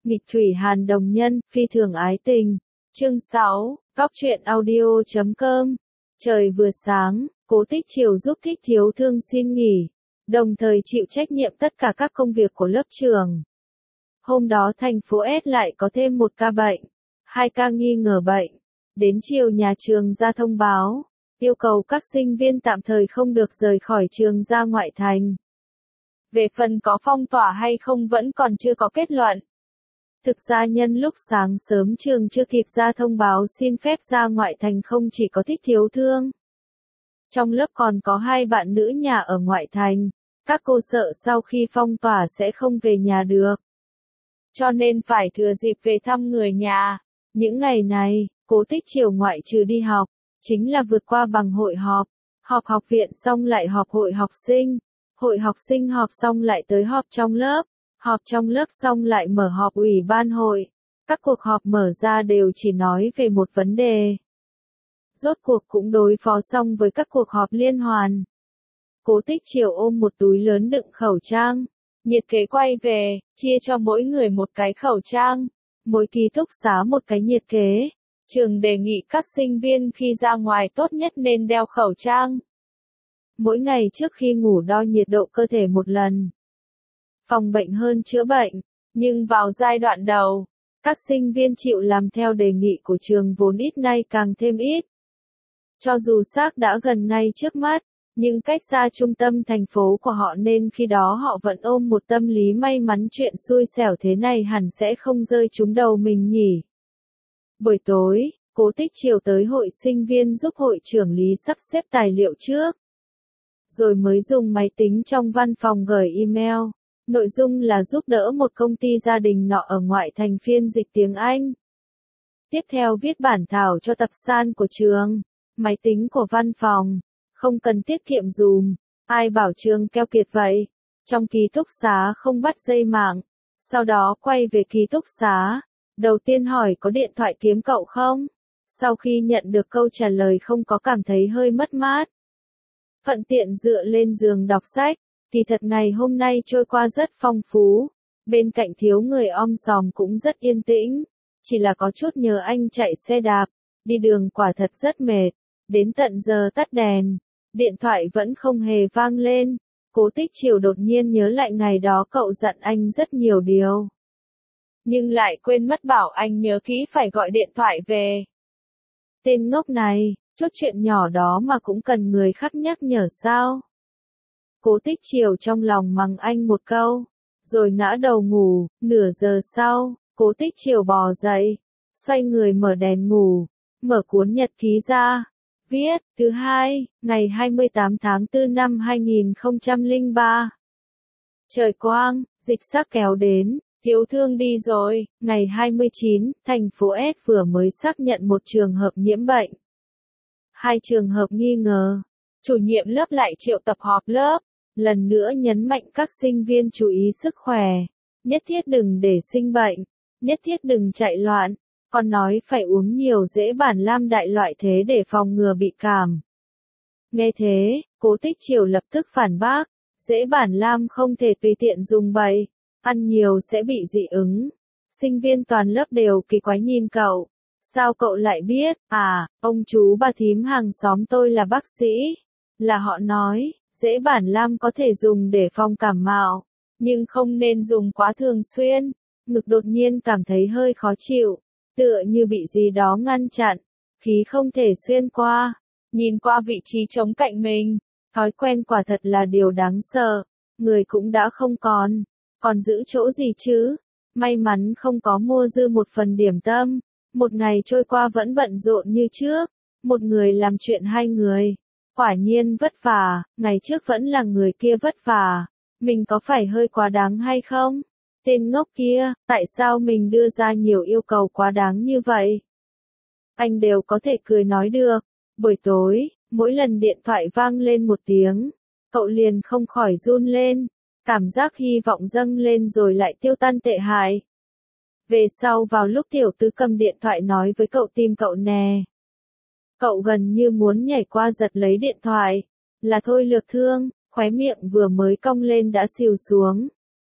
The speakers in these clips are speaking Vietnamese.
Nghịch thủy hàn đồng nhân, phi thường ái tình. Chương 6, Góc truyện audio.com. Trời vừa sáng, Cố Tích Triều giúp Thích Thiếu Thương xin nghỉ, đồng thời chịu trách nhiệm tất cả các công việc của lớp trường. Hôm đó thành phố S lại có thêm một ca bệnh, 2 ca nghi ngờ bệnh. Đến chiều nhà trường ra thông báo, yêu cầu các sinh viên tạm thời không được rời khỏi trường ra ngoại thành. Về phần có phong tỏa hay không vẫn còn chưa có kết luận. Thực ra nhân lúc sáng sớm trường chưa kịp ra thông báo xin phép ra ngoại thành không chỉ có Thích Thiếu Thương. Trong lớp còn có 2 bạn nữ nhà ở ngoại thành, các cô sợ sau khi phong tỏa sẽ không về nhà được. Cho nên phải thừa dịp về thăm người nhà. Những ngày này, Cố Tích Triều ngoại trừ đi học, chính là vượt qua bằng hội họp. Họp học viện xong lại họp hội học sinh họp xong lại tới họp trong lớp xong lại mở họp ủy ban hội. Các cuộc họp mở ra đều chỉ nói về một vấn đề. Rốt cuộc cũng đối phó xong với các cuộc họp liên hoàn. Cố Tích Triều ôm một túi lớn đựng khẩu trang, nhiệt kế quay về, chia cho mỗi người một cái khẩu trang, mỗi ký túc xá một cái nhiệt kế. Trường đề nghị các sinh viên khi ra ngoài tốt nhất nên đeo khẩu trang. Mỗi ngày trước khi ngủ đo nhiệt độ cơ thể một lần. Phòng bệnh hơn chữa bệnh, nhưng vào giai đoạn đầu, các sinh viên chịu làm theo đề nghị của trường vốn ít nay càng thêm ít. Cho dù xác đã gần ngay trước mắt, nhưng cách xa trung tâm thành phố của họ nên khi đó họ vẫn ôm một tâm lý may mắn chuyện xui xẻo thế này hẳn sẽ không rơi trúng đầu mình nhỉ. Buổi tối, Cố Tích Triều tới hội sinh viên giúp hội trưởng lý sắp xếp tài liệu trước. Rồi mới dùng máy tính trong văn phòng gửi email. Nội dung là giúp đỡ một công ty gia đình nọ ở ngoại thành phiên dịch tiếng Anh. Tiếp theo viết bản thảo cho tập san của trường. Máy tính của văn phòng, không cần tiết kiệm dùm. Ai bảo trường keo kiệt vậy? Trong ký túc xá không bắt dây mạng. Sau đó quay về ký túc xá. Đầu tiên hỏi có điện thoại kiếm cậu không? Sau khi nhận được câu trả lời không có cảm thấy hơi mất mát. Thuận tiện dựa lên giường đọc sách. Kỳ thật ngày hôm nay trôi qua rất phong phú. Bên cạnh thiếu người om sòm cũng rất yên tĩnh. Chỉ là có chút nhớ anh chạy xe đạp. Đi đường quả thật rất mệt. Đến tận giờ tắt đèn. Điện thoại vẫn không hề vang lên. Cố Tích Triều đột nhiên nhớ lại ngày đó cậu dặn anh rất nhiều điều. Nhưng lại quên mất bảo anh nhớ kỹ phải gọi điện thoại về. Tên ngốc này, chút chuyện nhỏ đó mà cũng cần người khác nhắc nhở sao? Cố Tích Triều trong lòng mắng anh một câu, rồi ngã đầu ngủ. Nửa giờ sau, Cố Tích Triều bò dậy, xoay người mở đèn ngủ, mở cuốn nhật ký ra, viết, thứ hai, ngày 28 tháng 4 năm 2003. Trời quang, dịch sắc kéo đến, Thiếu Thương đi rồi. Ngày 29, thành phố S vừa mới xác nhận một trường hợp nhiễm bệnh. 2 trường hợp nghi ngờ. Chủ nhiệm lớp lại triệu tập họp lớp. Lần nữa nhấn mạnh các sinh viên chú ý sức khỏe. Nhất thiết đừng để sinh bệnh. Nhất thiết đừng chạy loạn. Còn nói phải uống nhiều dễ bản lam đại loại thế để phòng ngừa bị cảm. Nghe thế, Cố Tích Triều lập tức phản bác. Dễ bản lam không thể tùy tiện dùng bậy. Ăn nhiều sẽ bị dị ứng. Sinh viên toàn lớp đều kỳ quái nhìn cậu. Sao cậu lại biết? À, ông chú bà thím hàng xóm tôi là bác sĩ. Là họ nói, dễ bản lam có thể dùng để phòng cảm mạo. Nhưng không nên dùng quá thường xuyên. Ngực đột nhiên cảm thấy hơi khó chịu. Tựa như bị gì đó ngăn chặn. Khí không thể xuyên qua. Nhìn qua vị trí trống cạnh mình. Thói quen quả thật là điều đáng sợ. Người cũng đã không còn. Còn giữ chỗ gì chứ? May mắn không có mua dư một phần điểm tâm. Một ngày trôi qua vẫn bận rộn như trước. Một người làm chuyện 2 người. Quả nhiên vất vả. Ngày trước vẫn là người kia vất vả. Mình có phải hơi quá đáng hay không? Tên ngốc kia, tại sao mình đưa ra nhiều yêu cầu quá đáng như vậy? Anh đều có thể cười nói được. Buổi tối, mỗi lần điện thoại vang lên một tiếng, cậu liền không khỏi run lên. Cảm giác hy vọng dâng lên rồi lại tiêu tan tệ hại. Về sau vào lúc tiểu tứ cầm điện thoại nói với cậu tìm cậu nè. Cậu gần như muốn nhảy qua giật lấy điện thoại. Là Thôi Lược Thương, khóe miệng vừa mới cong lên đã xìu xuống.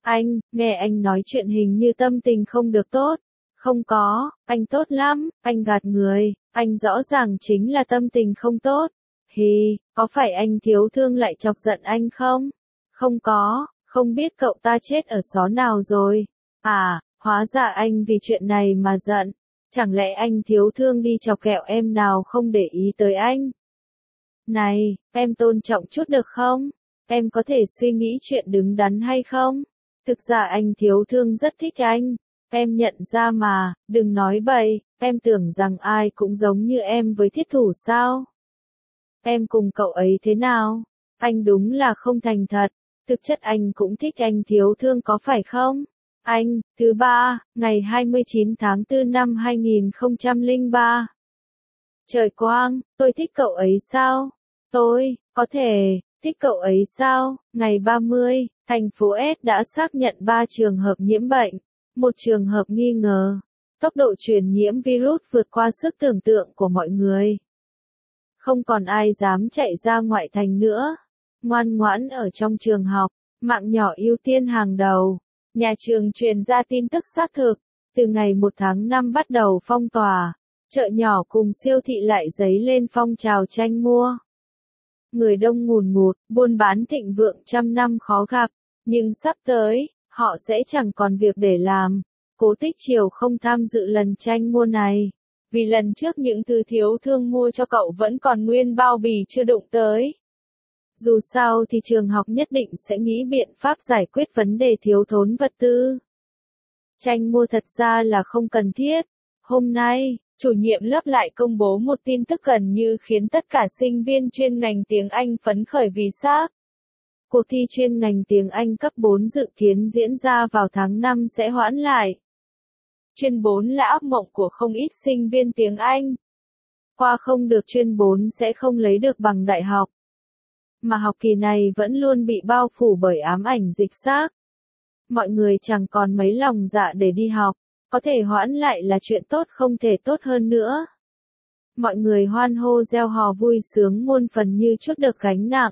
Anh, nghe anh nói chuyện hình như tâm tình không được tốt. Không có, anh tốt lắm, anh gạt người, anh rõ ràng chính là tâm tình không tốt. Hì, có phải anh thiếu thương lại chọc giận anh không? Không có, không biết cậu ta chết ở xó nào rồi. À, hóa ra anh vì chuyện này mà giận. Chẳng lẽ anh thiếu thương đi chọc kẹo em nào không để ý tới anh? Này, em tôn trọng chút được không? Em có thể suy nghĩ chuyện đứng đắn hay không? Thực ra anh thiếu thương rất thích anh. Em nhận ra mà, đừng nói bậy, em tưởng rằng ai cũng giống như em với thiết thủ sao? Em cùng cậu ấy thế nào? Anh đúng là không thành thật. Thực chất anh cũng thích anh thiếu thương có phải không? Anh, thứ ba, ngày 29 tháng 4 năm 2003. Trời quang, tôi thích cậu ấy sao? Tôi, có thể, thích cậu ấy sao? Ngày 30, thành phố S đã xác nhận 3 trường hợp nhiễm bệnh, một trường hợp nghi ngờ. Tốc độ truyền nhiễm virus vượt qua sức tưởng tượng của mọi người. Không còn ai dám chạy ra ngoại thành nữa. Ngoan ngoãn ở trong trường học, mạng nhỏ ưu tiên hàng đầu. Nhà trường truyền ra tin tức xác thực, từ ngày 1 tháng 5 bắt đầu phong tỏa, chợ nhỏ cùng siêu thị lại dấy lên phong trào tranh mua. Người đông ngùn ngụt, buôn bán thịnh vượng trăm năm khó gặp, nhưng sắp tới, họ sẽ chẳng còn việc để làm. Cố Tích Triều không tham dự lần tranh mua này, vì lần trước những thứ thiếu thương mua cho cậu vẫn còn nguyên bao bì chưa đụng tới. Dù sao thì trường học nhất định sẽ nghĩ biện pháp giải quyết vấn đề thiếu thốn vật tư. Tranh mua thật ra là không cần thiết. Hôm nay, chủ nhiệm lớp lại công bố một tin tức gần như khiến tất cả sinh viên chuyên ngành tiếng Anh phấn khởi vì xác. Cuộc thi chuyên ngành tiếng Anh cấp 4 dự kiến diễn ra vào tháng 5 sẽ hoãn lại. Chuyên 4 là ác mộng của không ít sinh viên tiếng Anh. Qua không được chuyên 4 sẽ không lấy được bằng đại học. Mà học kỳ này vẫn luôn bị bao phủ bởi ám ảnh dịch xác. Mọi người chẳng còn mấy lòng dạ để đi học, có thể hoãn lại là chuyện tốt không thể tốt hơn nữa. Mọi người hoan hô reo hò vui sướng muôn phần như chút được gánh nặng.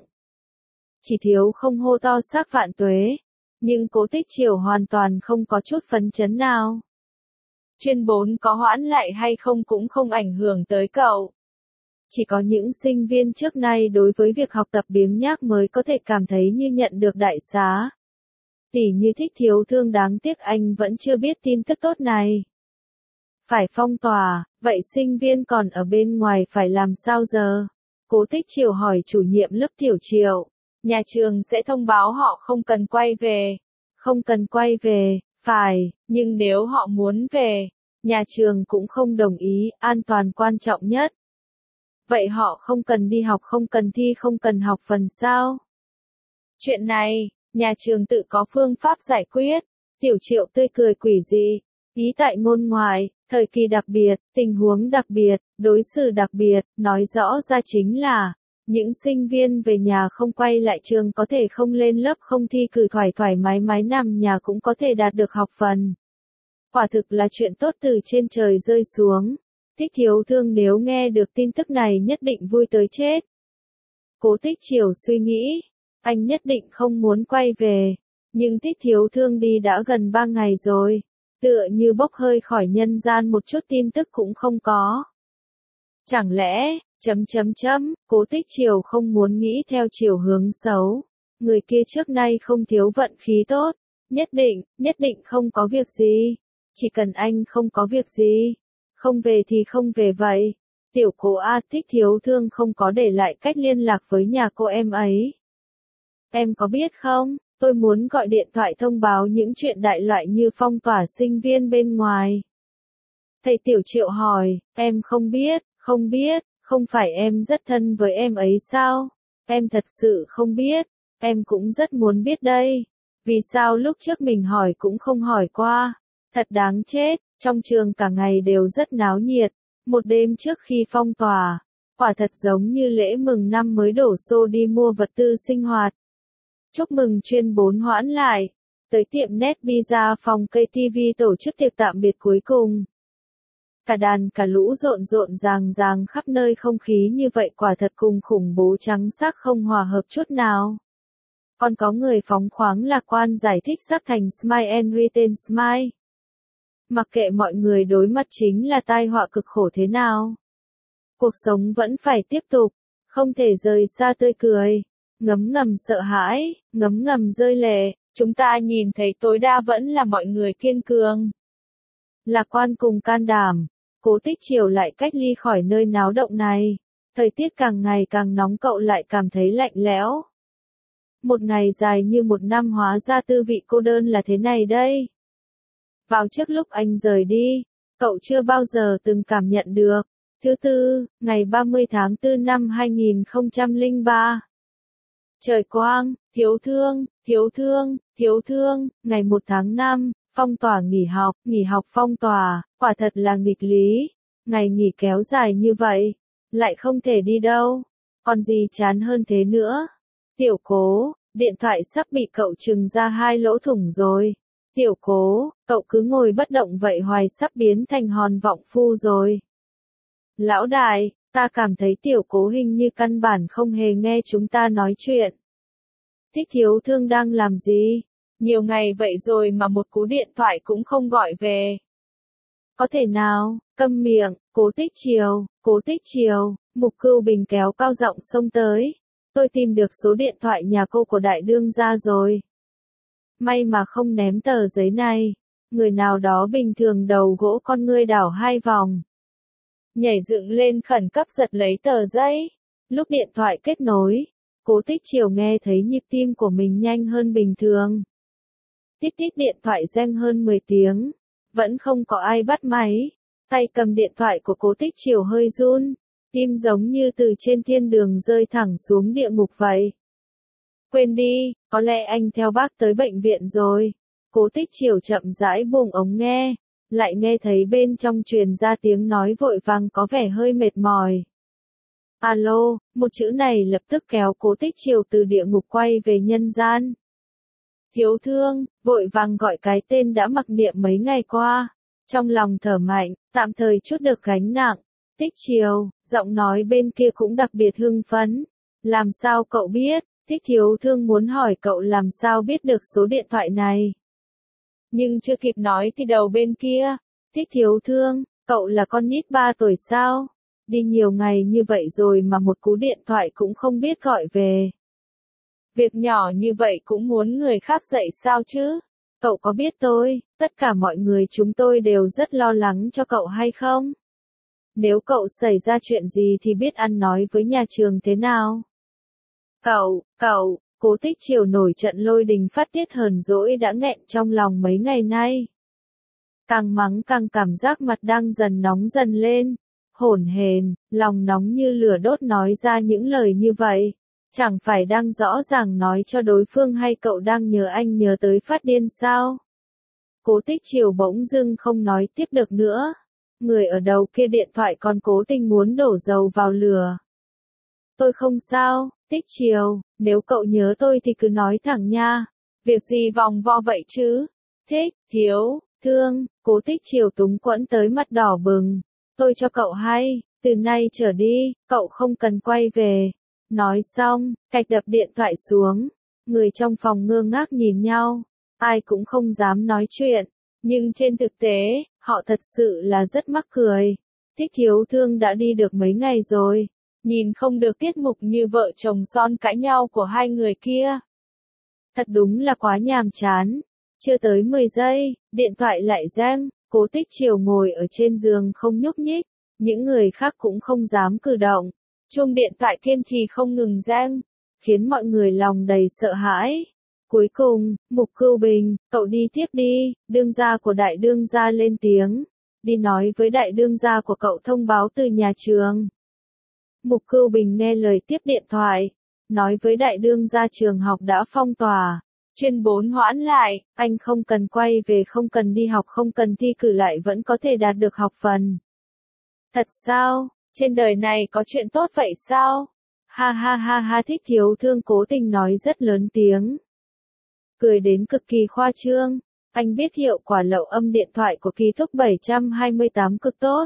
Chỉ thiếu không hô to xác vạn tuế, nhưng Cố Tích Triều hoàn toàn không có chút phấn chấn nào. Chuyên 4 có hoãn lại hay không cũng không ảnh hưởng tới cậu. Chỉ có những sinh viên trước nay đối với việc học tập biếng nhác mới có thể cảm thấy như nhận được đại xá. Tỉ như Thích thiếu thương đáng tiếc anh vẫn chưa biết tin tức tốt này. Phải phong tỏa, vậy sinh viên còn ở bên ngoài phải làm sao giờ? Cố Tích Triều hỏi chủ nhiệm lớp Tiểu Triều. Nhà trường sẽ thông báo họ không cần quay về. Không cần quay về, phải, nhưng nếu họ muốn về, nhà trường cũng không đồng ý, an toàn quan trọng nhất. Vậy họ không cần đi học không cần thi không cần học phần sao? Chuyện này, nhà trường tự có phương pháp giải quyết. Tiểu Triệu tươi cười quỷ dị. Ý tại môn ngoài, thời kỳ đặc biệt, tình huống đặc biệt, đối xử đặc biệt, nói rõ ra chính là, những sinh viên về nhà không quay lại trường có thể không lên lớp không thi cử thoải mái nằm nhà cũng có thể đạt được học phần. Quả thực là chuyện tốt từ trên trời rơi xuống. Thích thiếu thương nếu nghe được tin tức này nhất định vui tới chết. Cố Tích Triều suy nghĩ, anh nhất định không muốn quay về, nhưng Thích thiếu thương đi đã gần 3 ngày rồi, tựa như bốc hơi khỏi nhân gian một chút tin tức cũng không có. Chẳng lẽ, Cố Tích Triều không muốn nghĩ theo chiều hướng xấu, người kia trước nay không thiếu vận khí tốt, nhất định không có việc gì, chỉ cần anh không có việc gì. Không về thì không về vậy. Tiểu Cố A Thích thiếu thương không có để lại cách liên lạc với nhà cô em ấy. Em có biết không, tôi muốn gọi điện thoại thông báo những chuyện đại loại như phong tỏa sinh viên bên ngoài. Thầy Tiểu Triệu hỏi, em không biết, không phải em rất thân với em ấy sao? Em thật sự không biết, em cũng rất muốn biết đây. Vì sao lúc trước mình hỏi cũng không hỏi qua? Thật đáng chết. Trong trường cả ngày đều rất náo nhiệt, một đêm trước khi phong tỏa, quả thật giống như lễ mừng năm mới đổ xô đi mua vật tư sinh hoạt. Chúc mừng chuyên 4 hoãn lại, tới tiệm Net Pizza phòng KTV tổ chức tiệc tạm biệt cuối cùng. Cả đàn cả lũ rộn ràng khắp nơi không khí như vậy quả thật cùng khủng bố trắng xác không hòa hợp chút nào. Còn có người phóng khoáng lạc quan giải thích sắc thành smile and retain smile. Mặc kệ mọi người đối mặt chính là tai họa cực khổ thế nào. Cuộc sống vẫn phải tiếp tục, không thể rời xa tươi cười. Ngấm ngầm sợ hãi, ngấm ngầm rơi lệ, chúng ta nhìn thấy tối đa vẫn là mọi người kiên cường. Lạc quan cùng can đảm, Cố Tích Triều lại cách ly khỏi nơi náo động này. Thời tiết càng ngày càng nóng cậu lại cảm thấy lạnh lẽo. Một ngày dài như một năm hóa ra tư vị cô đơn là thế này đây. Vào trước lúc anh rời đi, cậu chưa bao giờ từng cảm nhận được. Thứ tư, ngày 30 tháng 4 năm 2003. Trời quang, thiếu thương, thiếu thương, thiếu thương, ngày 1 tháng 5, phong tỏa nghỉ học phong tỏa, quả thật là nghịch lý. Ngày nghỉ kéo dài như vậy, lại không thể đi đâu, còn gì chán hơn thế nữa. Tiểu Cố, điện thoại sắp bị cậu trừng ra 2 lỗ thủng rồi. Tiểu Cố, cậu cứ ngồi bất động vậy hoài sắp biến thành hòn vọng phu rồi. Lão đại, ta cảm thấy Tiểu Cố hình như căn bản không hề nghe chúng ta nói chuyện. Thích Thiếu Thương đang làm gì? Nhiều ngày vậy rồi mà một cú điện thoại cũng không gọi về. Có thể nào, câm miệng, Cố Tích Triều, Mục Cưu Bình kéo cao giọng xông tới. Tôi tìm được số điện thoại nhà cô của đại đương gia rồi. May mà không ném tờ giấy này. Người nào đó bình thường đầu gỗ con ngươi đảo 2 vòng. Nhảy dựng lên khẩn cấp giật lấy tờ giấy. Lúc điện thoại kết nối, Cố Tích Triều nghe thấy nhịp tim của mình nhanh hơn bình thường. Tít tít điện thoại reng hơn 10 tiếng. Vẫn không có ai bắt máy. Tay cầm điện thoại của Cố Tích Triều hơi run. Tim giống như từ trên thiên đường rơi thẳng xuống địa ngục vậy. Quên đi, có lẽ anh theo bác tới bệnh viện rồi. Cố Tích Triều chậm rãi buông ống nghe. Lại nghe thấy bên trong truyền ra tiếng nói vội vàng có vẻ hơi mệt mỏi. Alo, một chữ này lập tức kéo Cố Tích Triều từ địa ngục quay về nhân gian. Thiếu thương, vội vàng gọi cái tên đã mặc niệm mấy ngày qua. Trong lòng thở mạnh, tạm thời chút được gánh nặng. Tích Triều, giọng nói bên kia cũng đặc biệt hưng phấn. Làm sao cậu biết? Thích Thiếu Thương muốn hỏi cậu làm sao biết được số điện thoại này. Nhưng chưa kịp nói thì đầu bên kia. Thích Thiếu Thương, cậu là con nít 3 tuổi sao? Đi nhiều ngày như vậy rồi mà một cú điện thoại cũng không biết gọi về. Việc nhỏ như vậy cũng muốn người khác dạy sao chứ? Cậu có biết tất cả mọi người chúng tôi đều rất lo lắng cho cậu hay không? Nếu cậu xảy ra chuyện gì thì biết ăn nói với nhà trường thế nào? Cậu, Cố Tích Triều nổi trận lôi đình phát tiết hờn dỗi đã nghẹn trong lòng mấy ngày nay. Càng mắng càng cảm giác mặt đang dần nóng dần lên. Hổn hển, lòng nóng như lửa đốt nói ra những lời như vậy. Chẳng phải đang rõ ràng nói cho đối phương hay cậu đang nhờ anh nhớ tới phát điên sao? Cố Tích Triều bỗng dưng không nói tiếp được nữa. Người ở đầu kia điện thoại còn cố tình muốn đổ dầu vào lửa. Tôi không sao, Tích Triều, nếu cậu nhớ tôi thì cứ nói thẳng nha. Việc gì vòng vo vậy chứ? Thích, Thiếu, Thương, Cố Tích Triều túng quẫn tới mặt đỏ bừng. Tôi cho cậu hay, từ nay trở đi, cậu không cần quay về. Nói xong, cạch đập điện thoại xuống. Người trong phòng ngơ ngác nhìn nhau. Ai cũng không dám nói chuyện. Nhưng trên thực tế, họ thật sự là rất mắc cười. Thích Thiếu Thương đã đi được mấy ngày rồi. Nhìn không được tiết mục như vợ chồng son cãi nhau của hai người kia. Thật đúng là quá nhàm chán. Chưa tới 10 giây, điện thoại lại reng. Cố Tích Triều ngồi ở trên giường không nhúc nhích. Những người khác cũng không dám cử động. Chuông điện thoại kiên trì không ngừng reng, khiến mọi người lòng đầy sợ hãi. Cuối cùng, Mục Cưu Bình, cậu đi tiếp đi, đương gia của đại đương gia lên tiếng. Đi nói với đại đương gia của cậu thông báo từ nhà trường. Mục Cưu Bình nghe lời tiếp điện thoại. Nói với đại đương gia trường học đã phong tỏa. Chuyên 4 hoãn lại, anh không cần quay về, không cần đi học, không cần thi cử lại vẫn có thể đạt được học phần. Thật sao? Trên đời này có chuyện tốt vậy sao? Ha ha ha ha, Thích Thiếu Thương cố tình nói rất lớn tiếng. Cười đến cực kỳ khoa trương. Anh biết hiệu quả lậu âm điện thoại của Kỳ Thúc 728 cực tốt.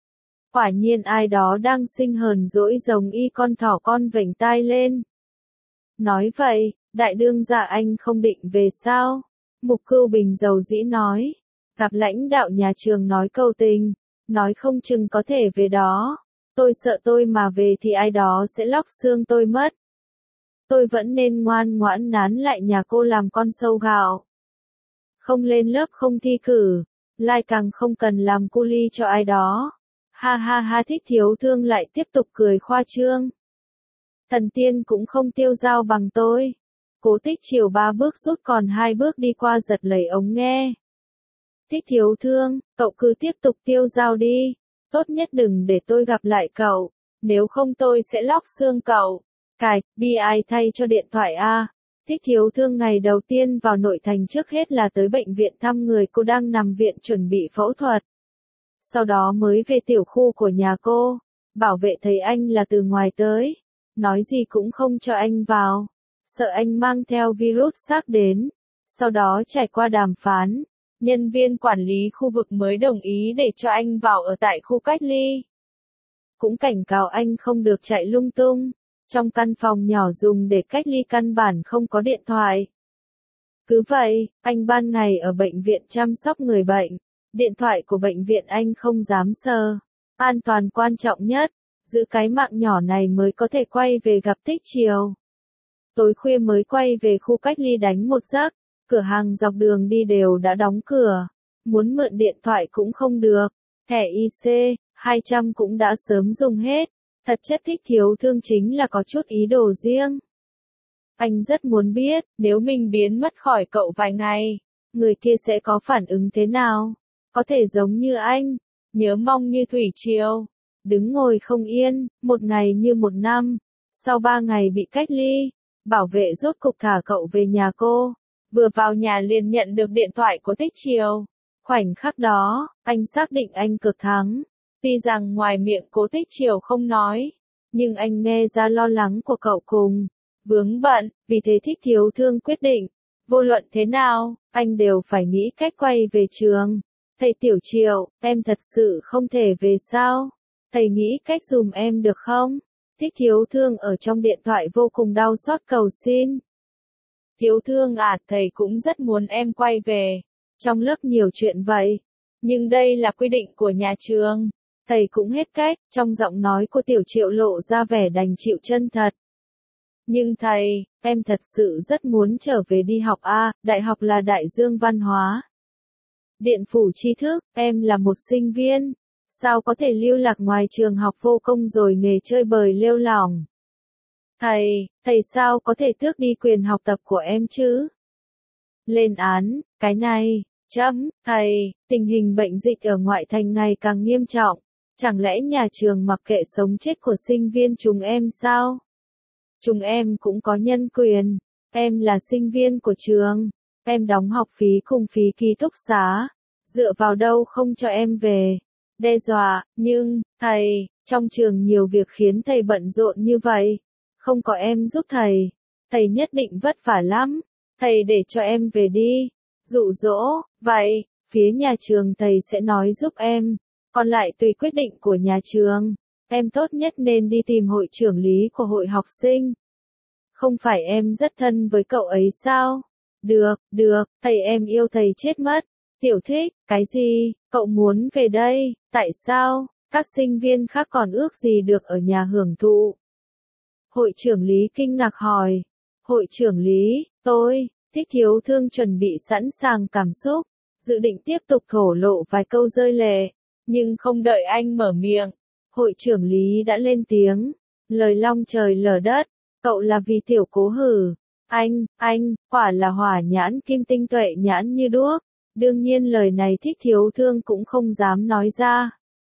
Quả nhiên ai đó đang sinh hờn dỗi giống y con thỏ con vểnh tai lên. Nói vậy, Đại đương gia anh không định về sao? Mục Cưu Bình dầu dĩ nói. Gặp lãnh đạo nhà trường nói câu tình, nói không chừng có thể về đó. Tôi sợ tôi mà về thì ai đó sẽ lóc xương tôi mất. Tôi vẫn nên ngoan ngoãn nán lại nhà cô làm con sâu gạo. Không lên lớp không thi cử, lại càng không cần làm cu li cho ai đó. Ha ha ha, Thích Thiếu Thương lại tiếp tục cười khoa trương. Thần tiên cũng không tiêu dao bằng tôi. Cố Tích Chiều 3 bước rút còn 2 bước đi qua giật lấy ống nghe. Thích Thiếu Thương, cậu cứ tiếp tục tiêu dao đi. Tốt nhất đừng để tôi gặp lại cậu. Nếu không tôi sẽ lóc xương cậu. Cài, bi ai thay cho điện thoại a. Thích Thiếu Thương ngày đầu tiên vào nội thành trước hết là tới bệnh viện thăm người cô đang nằm viện chuẩn bị phẫu thuật. Sau đó mới về tiểu khu của nhà cô. Bảo vệ thấy anh là từ ngoài tới. Nói gì cũng không cho anh vào. Sợ anh mang theo virus SARS đến. Sau đó trải qua đàm phán. Nhân viên quản lý khu vực mới đồng ý để cho anh vào ở tại khu cách ly. Cũng cảnh cáo anh không được chạy lung tung. Trong căn phòng nhỏ dùng để cách ly căn bản không có điện thoại. Cứ vậy, anh ban ngày ở bệnh viện chăm sóc người bệnh. Điện thoại của bệnh viện anh không dám sờ. An toàn quan trọng nhất. Giữ cái mạng nhỏ này mới có thể quay về gặp Tích Chiều. Tối khuya mới quay về khu cách ly đánh một giấc. Cửa hàng dọc đường đi đều đã đóng cửa. Muốn mượn điện thoại cũng không được. Thẻ IC 200 cũng đã sớm dùng hết. Thật chất Thích Thiếu Thương chính là có chút ý đồ riêng. Anh rất muốn biết, nếu mình biến mất khỏi cậu vài ngày, người kia sẽ có phản ứng thế nào? Có thể giống như anh, nhớ mong như thủy triều, đứng ngồi không yên, một ngày như một năm. Sau 3 ngày bị cách ly, bảo vệ rốt cục thả cậu về nhà cô. Vừa vào nhà liền nhận được điện thoại của Tích Chiều. Khoảnh khắc đó, anh xác định anh cực thắng. Tuy rằng ngoài miệng Cố Tích Chiều không nói, nhưng anh nghe ra lo lắng của cậu cùng vướng bận, vì thế Thích Thiếu Thương quyết định, vô luận thế nào, anh đều phải nghĩ cách quay về trường. Thầy Tiểu Chiều, em thật sự không thể về sao? Thầy nghĩ cách dùm em được không? Thích Thiếu Thương ở trong điện thoại vô cùng đau xót cầu xin. Thiếu Thương à, thầy cũng rất muốn em quay về. Trong lớp nhiều chuyện vậy. Nhưng đây là quy định của nhà trường. Thầy cũng hết cách, trong giọng nói của Tiểu Triệu lộ ra vẻ đành chịu chân thật. Nhưng thầy, em thật sự rất muốn trở về đi học a, đại học là đại dương văn hóa. Điện phủ tri thức, em là một sinh viên. Sao có thể lưu lạc ngoài trường học vô công rồi nghề chơi bời lêu lỏng? Thầy sao có thể tước đi quyền học tập của em chứ? Lên án, cái này, thầy, tình hình bệnh dịch ở ngoại thành ngày càng nghiêm trọng. Chẳng lẽ nhà trường mặc kệ sống chết của sinh viên chúng em sao? Chúng em cũng có nhân quyền. Em là sinh viên của trường. Em đóng học phí cùng phí ký túc xá. Dựa vào đâu không cho em về? Đe dọa, nhưng, thầy, trong trường nhiều việc khiến thầy bận rộn như vậy. Không có em giúp thầy nhất định vất vả lắm. Thầy để cho em về đi. Dụ dỗ, vậy, phía nhà trường thầy sẽ nói giúp em. Còn lại tùy quyết định của nhà trường. Em tốt nhất nên đi tìm hội trưởng lý của hội học sinh. Không phải em rất thân với cậu ấy sao? Được, thầy em yêu thầy chết mất. Tiểu Thích, cái gì? Cậu muốn về đây, tại sao? Các sinh viên khác còn ước gì được ở nhà hưởng thụ? Hội trưởng lý kinh ngạc hỏi. Hội trưởng lý, Thích Thiếu Thương chuẩn bị sẵn sàng cảm xúc, dự định tiếp tục thổ lộ vài câu rơi lệ, nhưng không đợi anh mở miệng. Hội trưởng lý đã lên tiếng, lời long trời lở đất, cậu là vì tiểu Cố hử. Anh, quả là hỏa nhãn kim tinh tuệ nhãn như đuốc. Đương nhiên lời này Thích Thiếu Thương cũng không dám nói ra.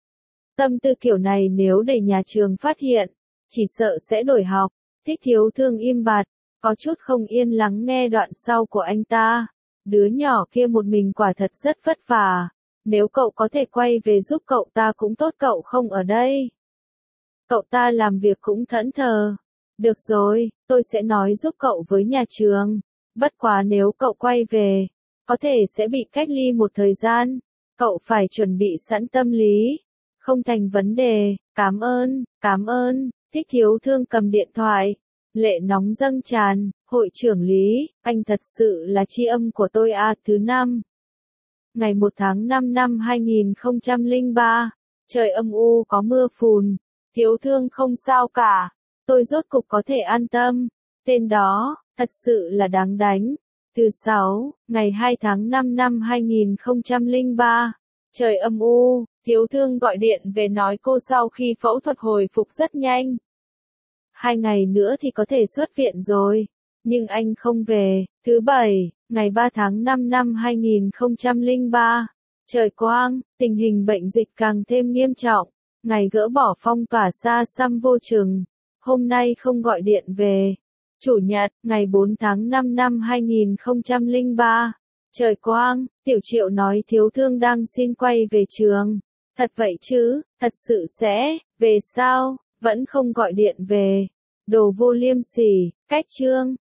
Tâm tư kiểu này nếu để nhà trường phát hiện, chỉ sợ sẽ đổi học. Thích Thiếu Thương im bặt, có chút không yên lắng nghe đoạn sau của anh ta. Đứa nhỏ kia một mình quả thật rất vất vả. Nếu cậu có thể quay về giúp cậu ta cũng tốt, cậu không ở đây. Cậu ta làm việc cũng thẫn thờ. Được rồi, tôi sẽ nói giúp cậu với nhà trường. Bất quá nếu cậu quay về, có thể sẽ bị cách ly một thời gian. Cậu phải chuẩn bị sẵn tâm lý. Không thành vấn đề, cảm ơn. Thích Thiếu Thương cầm điện thoại. Lệ nóng dâng tràn, Hội trưởng Lý, anh thật sự là tri âm của tôi à. Thứ năm, ngày 1 tháng 5 năm 2003, trời âm u có mưa phùn, thiếu thương không sao cả, tôi rốt cục có thể an tâm, tên đó, thật sự là đáng đánh. Thứ 6, ngày 2 tháng 5 năm 2003, trời âm u, thiếu thương gọi điện về nói cô sau khi phẫu thuật hồi phục rất nhanh. 2 ngày nữa thì có thể xuất viện rồi, nhưng anh không về. Thứ 7, ngày 3 tháng 5 năm 2003, trời quang, tình hình bệnh dịch càng thêm nghiêm trọng, ngày gỡ bỏ phong tỏa xa xăm vô chừng, hôm nay không gọi điện về. Chủ nhật, ngày 4 tháng 5 năm 2003, trời quang, Tiểu Triệu nói thiếu thương đang xin quay về trường. Thật vậy chứ, thật sự sẽ, về sao, vẫn không gọi điện về. Đồ vô liêm sỉ, cách chương.